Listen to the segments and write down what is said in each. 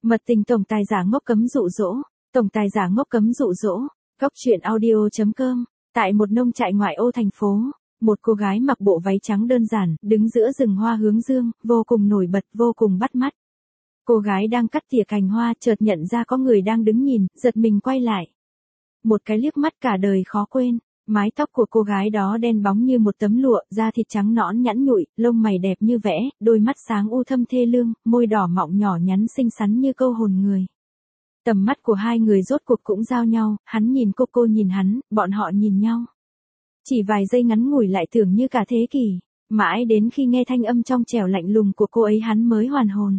Mật tình tổng tài giả ngốc cấm dụ dỗ, tổng tài giả ngốc cấm dụ dỗ. Góc truyện audio.com. Tại một nông trại ngoại ô thành phố, một cô gái mặc bộ váy trắng đơn giản, đứng giữa rừng hoa hướng dương, vô cùng nổi bật, vô cùng bắt mắt. Cô gái đang cắt tỉa cành hoa, chợt nhận ra có người đang đứng nhìn, giật mình quay lại. Một cái liếc mắt cả đời khó quên. Mái tóc của cô gái đó đen bóng như một tấm lụa, da thịt trắng nõn nhẵn nhụi, lông mày đẹp như vẽ, đôi mắt sáng u thâm thê lương, môi đỏ mọng nhỏ nhắn xinh xắn như câu hồn người. Tầm mắt của hai người rốt cuộc cũng giao nhau, hắn nhìn cô nhìn hắn, bọn họ nhìn nhau. Chỉ vài giây ngắn ngủi lại tưởng như cả thế kỷ, mãi đến khi nghe thanh âm trong trẻo lạnh lùng của cô ấy hắn mới hoàn hồn.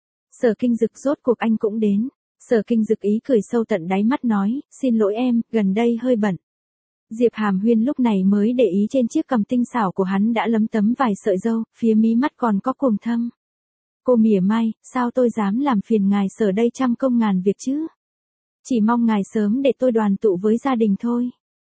Sở Kinh Dực, rốt cuộc anh cũng đến. Sở Kinh Dực ý cười sâu tận đáy mắt nói, xin lỗi em, gần đây hơi bận. Diệp Hàm Huyên lúc này mới để ý trên chiếc cằm tinh xảo của hắn đã lấm tấm vài sợi râu, phía mí mắt còn có cuồng thâm. Cô mỉa mai, sao tôi dám làm phiền ngài Sở đây trăm công ngàn việc chứ? Chỉ mong ngài sớm để tôi đoàn tụ với gia đình thôi.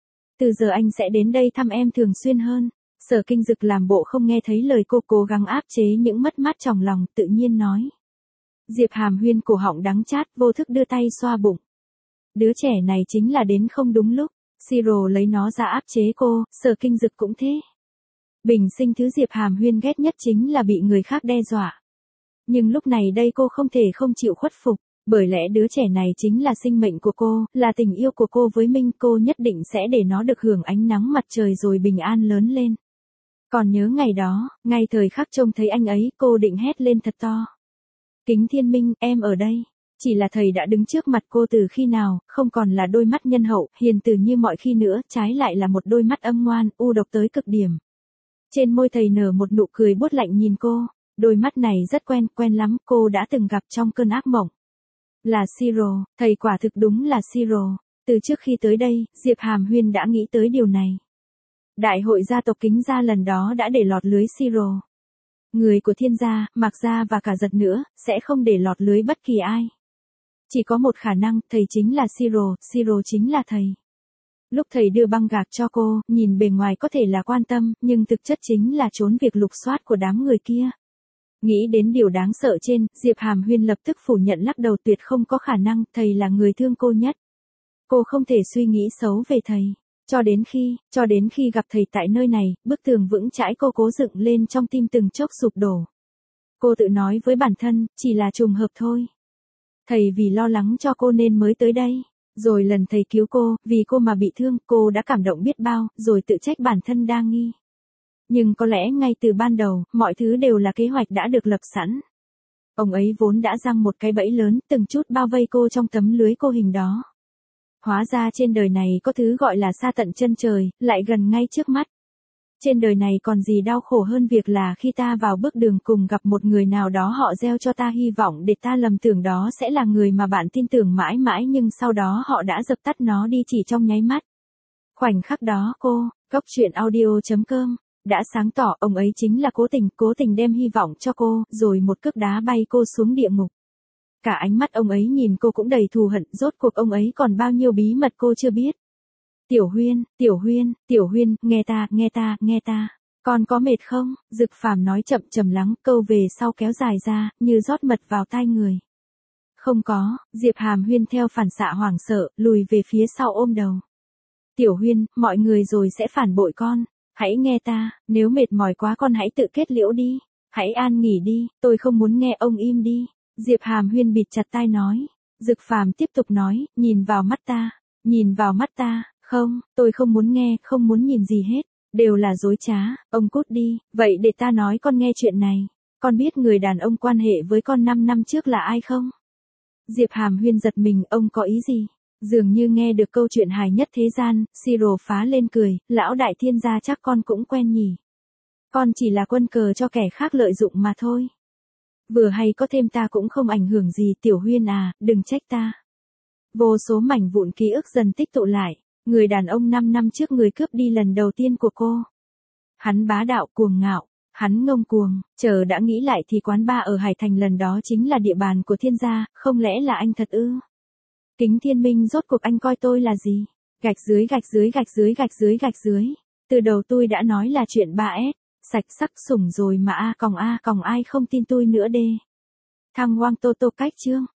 Từ giờ anh sẽ đến đây thăm em thường xuyên hơn. Sở Kinh Dực làm bộ không nghe thấy lời cô, cố gắng áp chế những mất mát trong lòng, tự nhiên nói. Diệp Hàm Huyên cổ họng đắng chát, vô thức đưa tay xoa bụng. Đứa trẻ này chính là đến không đúng lúc. Siro lấy nó ra áp chế cô, Sở Kinh Dực cũng thế. Bình sinh thứ Diệp Hàm Huyên ghét nhất chính là bị người khác đe dọa. Nhưng lúc này đây cô không thể không chịu khuất phục, bởi lẽ đứa trẻ này chính là sinh mệnh của cô, là tình yêu của cô với Minh, cô nhất định sẽ để nó được hưởng ánh nắng mặt trời rồi bình an lớn lên. Còn nhớ ngày đó, ngay thời khắc trông thấy anh ấy, cô định hét lên thật to. Kính Thiên Minh, em ở đây. Chỉ là thầy đã đứng trước mặt cô từ khi nào, không còn là đôi mắt nhân hậu, hiền từ như mọi khi nữa, trái lại là một đôi mắt âm ngoan, u độc tới cực điểm. Trên môi thầy nở một nụ cười buốt lạnh nhìn cô, đôi mắt này rất quen lắm, cô đã từng gặp trong cơn ác mộng. Là Siro, thầy quả thực đúng là Siro. Từ trước khi tới đây, Diệp Hàm Huyên đã nghĩ tới điều này. Đại hội gia tộc Kính gia lần đó đã để lọt lưới Siro. Người của Thiên gia, Mạc gia và cả Giật nữa, sẽ không để lọt lưới bất kỳ ai. Chỉ có một khả năng, thầy chính là Siro, Siro chính là thầy. Lúc thầy đưa băng gạc cho cô, nhìn bề ngoài có thể là quan tâm, nhưng thực chất chính là trốn việc lục soát của đám người kia. Nghĩ đến điều đáng sợ trên, Diệp Hàm Huyên lập tức phủ nhận lắc đầu, tuyệt không có khả năng, thầy là người thương cô nhất. Cô không thể suy nghĩ xấu về thầy. Cho đến khi gặp thầy tại nơi này, bức tường vững chãi cô cố dựng lên trong tim từng chốc sụp đổ. Cô tự nói với bản thân, chỉ là trùng hợp thôi. Thầy vì lo lắng cho cô nên mới tới đây. Rồi lần thầy cứu cô, vì cô mà bị thương, cô đã cảm động biết bao, rồi tự trách bản thân đa nghi. Nhưng có lẽ ngay từ ban đầu, mọi thứ đều là kế hoạch đã được lập sẵn. Ông ấy vốn đã giăng một cái bẫy lớn, từng chút bao vây cô trong tấm lưới cô hình đó. Hóa ra trên đời này có thứ gọi là xa tận chân trời, lại gần ngay trước mắt. Trên đời này còn gì đau khổ hơn việc là khi ta vào bước đường cùng gặp một người nào đó, họ gieo cho ta hy vọng để ta lầm tưởng đó sẽ là người mà bạn tin tưởng mãi mãi, nhưng sau đó họ đã dập tắt nó đi chỉ trong nháy mắt. Khoảnh khắc đó cô, góc truyện audio.com, đã sáng tỏ ông ấy chính là cố tình đem hy vọng cho cô, rồi một cước đá bay cô xuống địa ngục. Cả ánh mắt ông ấy nhìn cô cũng đầy thù hận, rốt cuộc ông ấy còn bao nhiêu bí mật cô chưa biết. Tiểu Huyên, nghe ta. Con có mệt không? Dực Phàm nói chậm trầm lắng, câu về sau kéo dài ra, như rót mật vào tai người. Không có, Diệp Hàm Huyên theo phản xạ hoảng sợ, lùi về phía sau ôm đầu. Tiểu Huyên, mọi người rồi sẽ phản bội con. Hãy nghe ta, nếu mệt mỏi quá con hãy tự kết liễu đi. Hãy an nghỉ đi, tôi không muốn nghe, ông im đi. Diệp Hàm Huyên bịt chặt tai nói. Dực Phàm tiếp tục nói, nhìn vào mắt ta. Không, tôi không muốn nghe, không muốn nhìn gì hết. Đều là dối trá, ông cút đi. Vậy để ta nói con nghe chuyện này. Con biết người đàn ông quan hệ với con 5 năm trước là ai không? Diệp Hàm Huyên giật mình, ông có ý gì? Dường như nghe được câu chuyện hài nhất thế gian, Siro phá lên cười, lão đại Thiên gia chắc con cũng quen nhỉ. Con chỉ là quân cờ cho kẻ khác lợi dụng mà thôi. Vừa hay có thêm ta cũng không ảnh hưởng gì, Tiểu Huyên à, đừng trách ta. Vô số mảnh vụn ký ức dần tích tụ lại. Người đàn ông 5 năm trước, người cướp đi lần đầu tiên của cô. Hắn bá đạo cuồng ngạo, hắn ngông cuồng, chờ đã nghĩ lại thì quán bar ở Hải Thành lần đó chính là địa bàn của Thiên gia, không lẽ là anh thật ư? Kính Thiên Minh, rốt cuộc anh coi tôi là gì? Gạch dưới. Từ đầu tôi đã nói là chuyện 3S, sạch sắc sủng rồi mà a còng ai không tin tôi nữa đê. Thăng Hoang Tô Tô cách chương.